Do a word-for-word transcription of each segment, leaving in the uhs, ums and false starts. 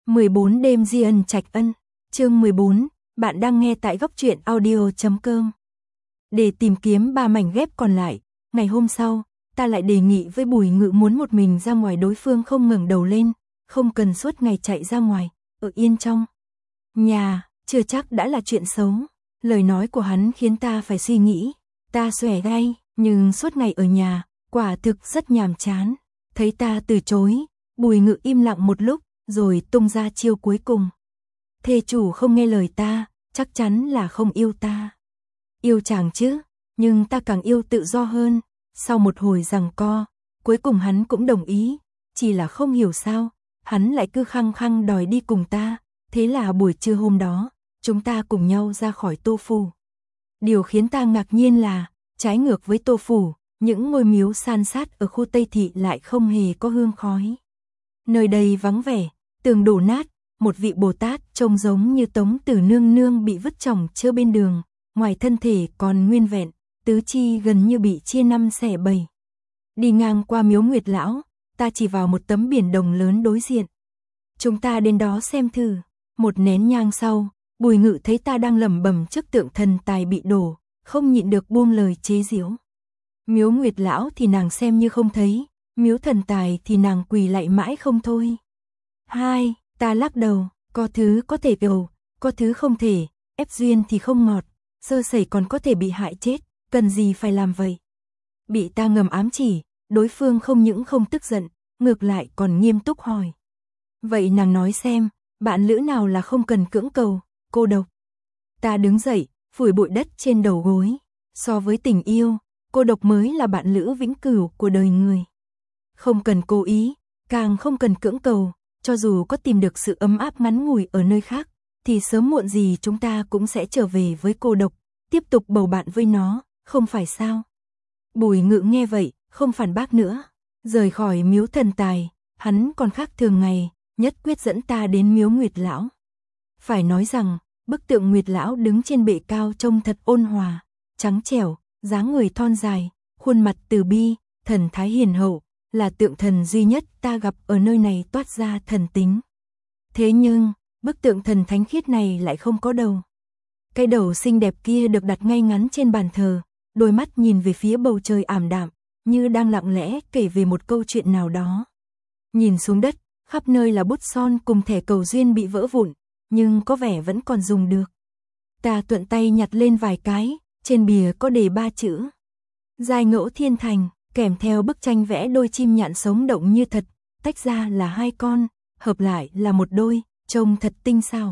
mười bốn đêm di ân trạch ân, chương mười bốn, bạn đang nghe tại góc truyện audio chấm com. Để tìm kiếm ba mảnh ghép còn lại, ngày hôm sau, ta lại đề nghị với Bùi Ngự muốn một mình ra ngoài, đối phương không ngẩng đầu lên, không cần suốt ngày chạy ra ngoài, ở yên trong nhà, chưa chắc đã là chuyện xấu. Lời nói của hắn khiến ta phải suy nghĩ, ta xòe gai, nhưng suốt ngày ở nhà, quả thực rất nhàm chán. Thấy ta từ chối, Bùi Ngự im lặng một lúc, rồi tung ra chiêu cuối cùng. Thê chủ không nghe lời ta, chắc chắn là không yêu ta. Yêu chàng chứ, nhưng ta càng yêu tự do hơn. Sau một hồi giằng co, cuối cùng hắn cũng đồng ý, chỉ là không hiểu sao, hắn lại cứ khăng khăng đòi đi cùng ta. Thế là buổi trưa hôm đó, chúng ta cùng nhau ra khỏi Tô Phủ. Điều khiến ta ngạc nhiên là, trái ngược với Tô Phủ, những ngôi miếu san sát ở khu Tây Thị lại không hề có hương khói. Nơi đây vắng vẻ, tường đổ nát, một vị Bồ Tát trông giống như Tống Tử Nương Nương bị vứt chồng chơ bên đường, ngoài thân thể còn nguyên vẹn, tứ chi gần như bị chia năm xẻ bảy. Đi ngang qua miếu Nguyệt Lão, ta chỉ vào một tấm biển đồng lớn đối diện. Chúng ta đến đó xem thử. Một nén nhang sau, Bùi Ngự thấy ta đang lẩm bẩm trước tượng thần tài bị đổ, không nhịn được buông lời chế giễu. Miếu Nguyệt Lão thì nàng xem như không thấy, miếu thần tài thì nàng quỳ lạy mãi không thôi. Hai, ta lắc đầu, có thứ có thể cầu, có thứ không thể, ép duyên thì không ngọt, sơ sẩy còn có thể bị hại chết, cần gì phải làm vậy. Bị ta ngầm ám chỉ, đối phương không những không tức giận, ngược lại còn nghiêm túc hỏi. Vậy nàng nói xem, bạn lữ nào là không cần cưỡng cầu, cô độc? Ta đứng dậy, phủi bụi đất trên đầu gối. So với tình yêu, cô độc mới là bạn lữ vĩnh cửu của đời người. Không cần cố ý, càng không cần cưỡng cầu, cho dù có tìm được sự ấm áp ngắn ngủi ở nơi khác, thì sớm muộn gì chúng ta cũng sẽ trở về với cô độc, tiếp tục bầu bạn với nó, không phải sao? Bùi Ngự nghe vậy, không phản bác nữa. Rời khỏi miếu thần tài, hắn còn khác thường ngày, nhất quyết dẫn ta đến miếu Nguyệt Lão. Phải nói rằng, bức tượng Nguyệt Lão đứng trên bệ cao trông thật ôn hòa, trắng trẻo, dáng người thon dài, khuôn mặt từ bi, thần thái hiền hậu, là tượng thần duy nhất ta gặp ở nơi này toát ra thần tính. Thế nhưng, bức tượng thần thánh khiết này lại không có đầu. Cái đầu xinh đẹp kia được đặt ngay ngắn trên bàn thờ, đôi mắt nhìn về phía bầu trời ảm đạm, như đang lặng lẽ kể về một câu chuyện nào đó. Nhìn xuống đất, khắp nơi là bút son cùng thẻ cầu duyên bị vỡ vụn, nhưng có vẻ vẫn còn dùng được. Ta thuận tay nhặt lên vài cái, trên bìa có đề ba chữ Giai Ngẫu Thiên Thành, kèm theo bức tranh vẽ đôi chim nhạn sống động như thật, tách ra là hai con, hợp lại là một đôi, trông thật tinh xảo.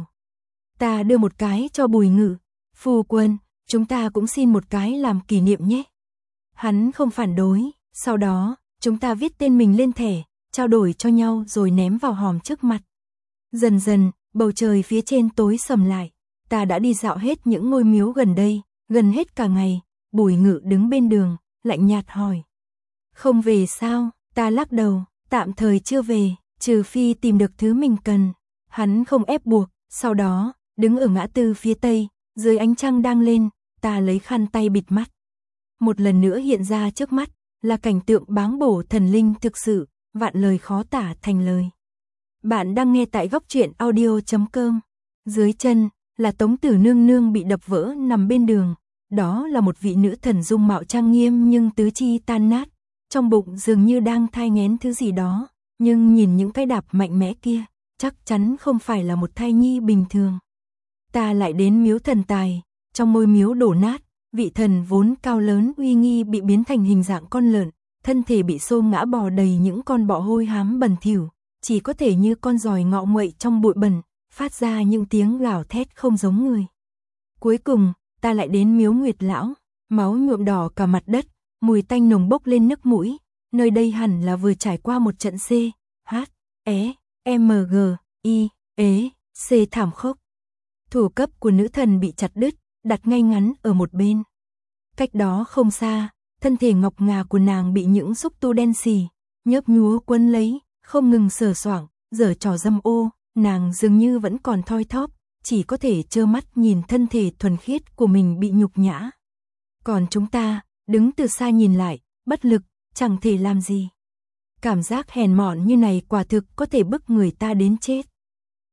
Ta đưa một cái cho Bùi Ngự, phu quân, chúng ta cũng xin một cái làm kỷ niệm nhé. Hắn không phản đối, sau đó, chúng ta viết tên mình lên thẻ, trao đổi cho nhau rồi ném vào hòm trước mặt. Dần dần, bầu trời phía trên tối sầm lại, ta đã đi dạo hết những ngôi miếu gần đây, gần hết cả ngày. Bùi Ngự đứng bên đường, lạnh nhạt hỏi. Không về sao? Ta lắc đầu, tạm thời chưa về, trừ phi tìm được thứ mình cần. Hắn không ép buộc, sau đó, đứng ở ngã tư phía tây, dưới ánh trăng đang lên, ta lấy khăn tay bịt mắt. Một lần nữa hiện ra trước mắt, là cảnh tượng báng bổ thần linh thực sự, vạn lời khó tả thành lời. Bạn đang nghe tại góc truyện audio chấm com. Dưới chân, là Tống Tử Nương Nương bị đập vỡ nằm bên đường. Đó là một vị nữ thần dung mạo trang nghiêm nhưng tứ chi tan nát. Trong bụng dường như đang thai nghén thứ gì đó. Nhưng nhìn những cái đạp mạnh mẽ kia, chắc chắn không phải là một thai nhi bình thường. Ta lại đến miếu thần tài, trong ngôi miếu đổ nát, vị thần vốn cao lớn uy nghi bị biến thành hình dạng con lợn, thân thể bị xô ngã bò đầy những con bọ hôi hám bẩn thỉu, chỉ có thể như con giòi ngọ nguậy trong bụi bẩn, phát ra những tiếng gào thét không giống người. Cuối cùng, ta lại đến miếu Nguyệt Lão, máu nhuộm đỏ cả mặt đất, mùi tanh nồng bốc lên nức mũi, nơi đây hẳn là vừa trải qua một trận C, H, E, M, G, I, ế, C thảm khốc. Thủ cấp của nữ thần bị chặt đứt, đặt ngay ngắn ở một bên. Cách đó không xa, thân thể ngọc ngà của nàng bị những xúc tu đen xì, nhớp nhúa quấn lấy, không ngừng sờ soạng, giở trò dâm ô, nàng dường như vẫn còn thoi thóp, chỉ có thể trơ mắt nhìn thân thể thuần khiết của mình bị nhục nhã. Còn chúng ta, đứng từ xa nhìn lại, bất lực, chẳng thể làm gì. Cảm giác hèn mọn như này quả thực có thể bức người ta đến chết.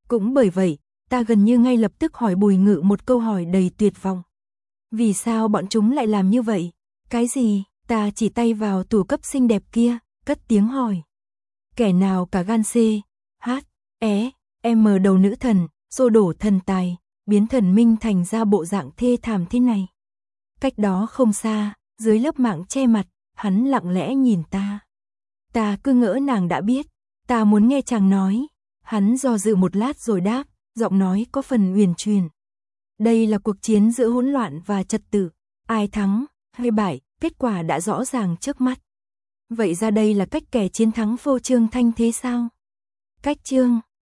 Cũng bởi vậy, ta gần như ngay lập tức hỏi Bùi Ngự một câu hỏi đầy tuyệt vọng. Vì sao bọn chúng lại làm như vậy? Cái gì? Ta chỉ tay vào tủ cấp xinh đẹp kia, cất tiếng hỏi. Kẻ nào cả gan C, H, E, M đầu nữ thần, xô đổ thần tài, biến thần minh thành ra bộ dạng thê thảm thế này. Cách đó không xa, dưới lớp mạng che mặt, hắn lặng lẽ nhìn ta. Ta cứ ngỡ nàng đã biết, ta muốn nghe chàng nói. Hắn do dự một lát rồi đáp, giọng nói có phần uyển chuyển. Đây là cuộc chiến giữa hỗn loạn và trật tự. Ai thắng, hay bại, kết quả đã rõ ràng trước mắt. Vậy ra đây là cách kẻ chiến thắng phô trương thanh thế sao? Cách trương,